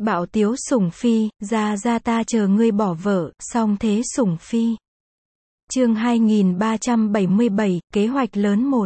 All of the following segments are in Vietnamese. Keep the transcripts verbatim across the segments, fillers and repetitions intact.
Bạo tiếu sủng phi, ra ra ta chờ ngươi bỏ vợ, song thế sủng phi. Chương hai nghìn ba trăm bảy mươi bảy, kế hoạch lớn một.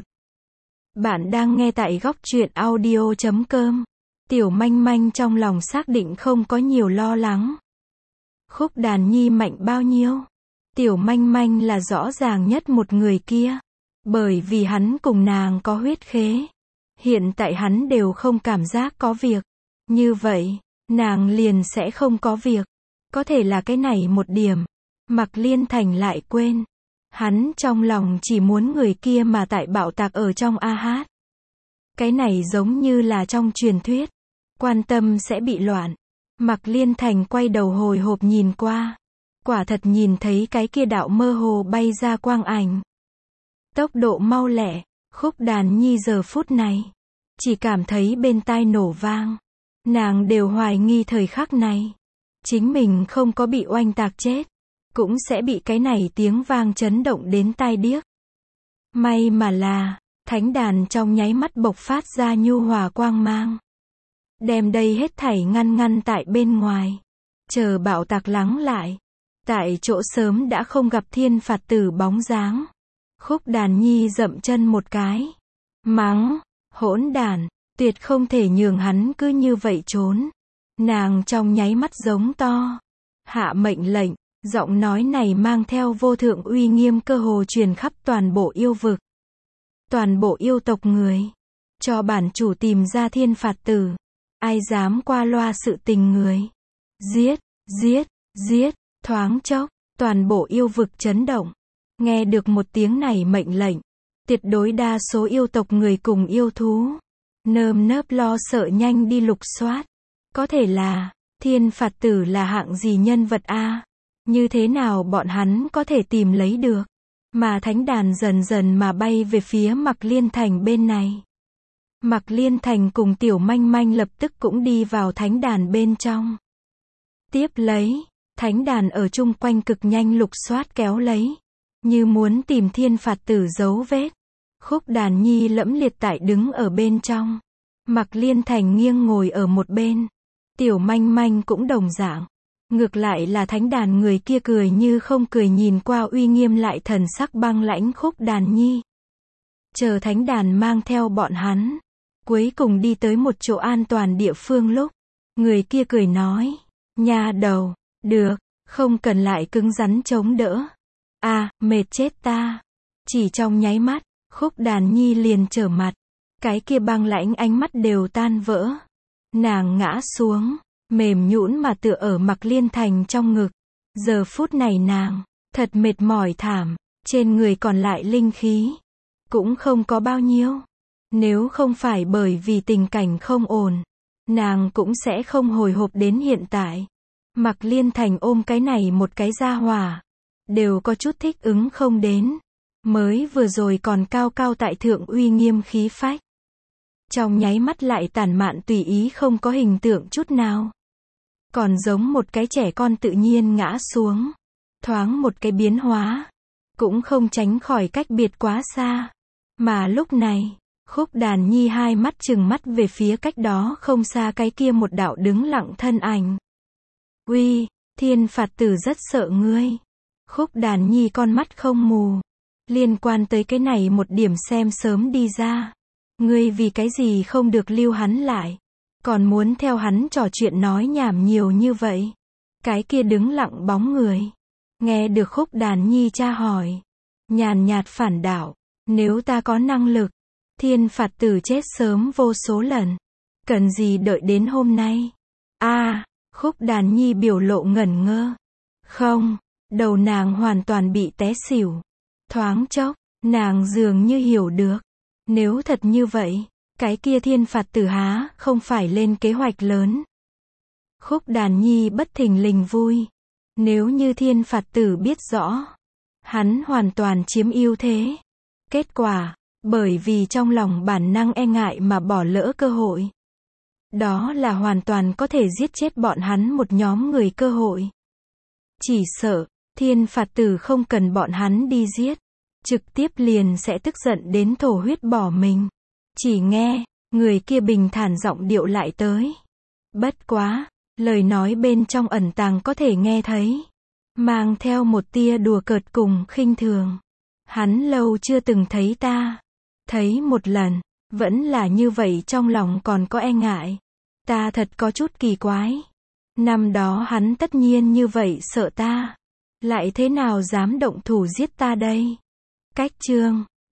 Bạn đang nghe tại góc truyện audio chấm com. Tiểu manh manh trong lòng xác định không có nhiều lo lắng. Khúc Đàn Nhi mạnh bao nhiêu? Tiểu manh manh là rõ ràng nhất một người kia. Bởi vì hắn cùng nàng có huyết khế. Hiện tại hắn đều không cảm giác có việc. Như vậy, nàng liền sẽ không có việc. Có thể là cái này một điểm. Mạc Liên Thành lại quên. Hắn trong lòng chỉ muốn người kia mà tại bạo tạc ở trong a hát. Cái này giống như là trong truyền thuyết. Quan tâm sẽ bị loạn. Mạc Liên Thành quay đầu hồi hộp nhìn qua. Quả thật nhìn thấy cái kia đạo mơ hồ bay ra quang ảnh. Tốc độ mau lẹ, Khúc Đàn Nhi giờ phút này. Chỉ cảm thấy bên tai nổ vang. Nàng đều hoài nghi thời khắc này. Chính mình không có bị oanh tạc chết. Cũng sẽ bị cái này tiếng vang chấn động đến tai điếc. May mà là, thánh đàn trong nháy mắt bộc phát ra nhu hòa quang mang. Đem đây hết thảy ngăn ngăn tại bên ngoài. Chờ bạo tạc lắng lại. Tại chỗ sớm đã không gặp thiên phạt tử bóng dáng. Khúc Đàn Nhi dậm chân một cái. Mắng, hỗn đản, tuyệt không thể nhường hắn cứ như vậy trốn. Nàng trong nháy mắt giống to. Hạ mệnh lệnh, giọng nói này mang theo vô thượng uy nghiêm cơ hồ truyền khắp toàn bộ yêu vực. Toàn bộ yêu tộc người. Cho bản chủ tìm ra thiên phạt tử. Ai dám qua loa sự tình người. Giết, giết, giết, thoáng chốc, toàn bộ yêu vực chấn động. Nghe được một tiếng này mệnh lệnh. Tuyệt đối đa số yêu tộc người cùng yêu thú. Nơm nớp lo sợ nhanh đi lục soát. Có thể là, thiên phạt tử là hạng gì nhân vật a? Như thế nào bọn hắn có thể tìm lấy được? Mà thánh đàn dần dần mà bay về phía Mạc Liên Thành bên này. Mạc Liên Thành cùng Tiểu Manh Manh lập tức cũng đi vào thánh đàn bên trong. Tiếp lấy, thánh đàn ở chung quanh cực nhanh lục soát kéo lấy. Như muốn tìm thiên phạt tử dấu vết. Khúc Đàn Nhi lẫm liệt tại đứng ở bên trong. Mạc Liên Thành nghiêng ngồi ở một bên. Tiểu Manh Manh cũng đồng dạng. Ngược lại là thánh đàn người kia cười như không cười nhìn qua uy nghiêm lại thần sắc băng lãnh Khúc Đàn Nhi. Chờ thánh đàn mang theo bọn hắn. Cuối cùng đi tới một chỗ an toàn địa phương lúc. Người kia cười nói. Nha đầu, được, không cần lại cứng rắn chống đỡ. À, mệt chết ta. Chỉ trong nháy mắt, Khúc Đàn Nhi liền trở mặt. Cái kia băng lãnh ánh mắt đều tan vỡ. Nàng ngã xuống. Mềm nhũn mà tựa ở Mạc Liên Thành trong ngực. Giờ phút này nàng, thật mệt mỏi thảm, trên người còn lại linh khí. Cũng không có bao nhiêu. Nếu không phải bởi vì tình cảnh không ổn, nàng cũng sẽ không hồi hộp đến hiện tại. Mạc Liên Thành ôm cái này một cái gia hỏa. Đều có chút thích ứng không đến. Mới vừa rồi còn cao cao tại thượng uy nghiêm khí phách. Trong nháy mắt lại tản mạn tùy ý không có hình tượng chút nào. Còn giống một cái trẻ con tự nhiên ngã xuống. Thoáng một cái biến hóa. Cũng không tránh khỏi cách biệt quá xa. Mà lúc này, Khúc Đàn Nhi hai mắt trừng mắt về phía cách đó không xa cái kia một đạo đứng lặng thân ảnh. Uy, thiên phạt tử rất sợ ngươi. Khúc Đàn Nhi con mắt không mù. Liên quan tới cái này một điểm xem sớm đi ra. Ngươi vì cái gì không được lưu hắn lại. Còn muốn theo hắn trò chuyện nói nhảm nhiều như vậy. Cái kia đứng lặng bóng người. Nghe được Khúc Đàn Nhi tra hỏi. Nhàn nhạt phản đạo. Nếu ta có năng lực. Thiên phạt tử chết sớm vô số lần. Cần gì đợi đến hôm nay. A, à, Khúc Đàn Nhi biểu lộ ngẩn ngơ. Không, đầu nàng hoàn toàn bị té xỉu. Thoáng chốc, nàng dường như hiểu được. Nếu thật như vậy. Cái kia thiên phạt tử há không phải lên kế hoạch lớn. Khúc Đàn Nhi bất thình lình vui. Nếu như thiên phạt tử biết rõ. Hắn hoàn toàn chiếm ưu thế. Kết quả, bởi vì trong lòng bản năng e ngại mà bỏ lỡ cơ hội. Đó là hoàn toàn có thể giết chết bọn hắn một nhóm người cơ hội. Chỉ sợ, thiên phạt tử không cần bọn hắn đi giết. Trực tiếp liền sẽ tức giận đến thổ huyết bỏ mình. Chỉ nghe, người kia bình thản giọng điệu lại tới. Bất quá, Lời nói bên trong ẩn tàng có thể nghe thấy, mang theo một tia đùa cợt cùng khinh thường. Hắn lâu chưa từng thấy ta. Thấy một lần, vẫn là như vậy, trong lòng còn có e ngại. Ta thật có chút kỳ quái. Năm đó hắn tất nhiên như vậy sợ ta. Lại thế nào dám động thủ giết ta đây? Cách chương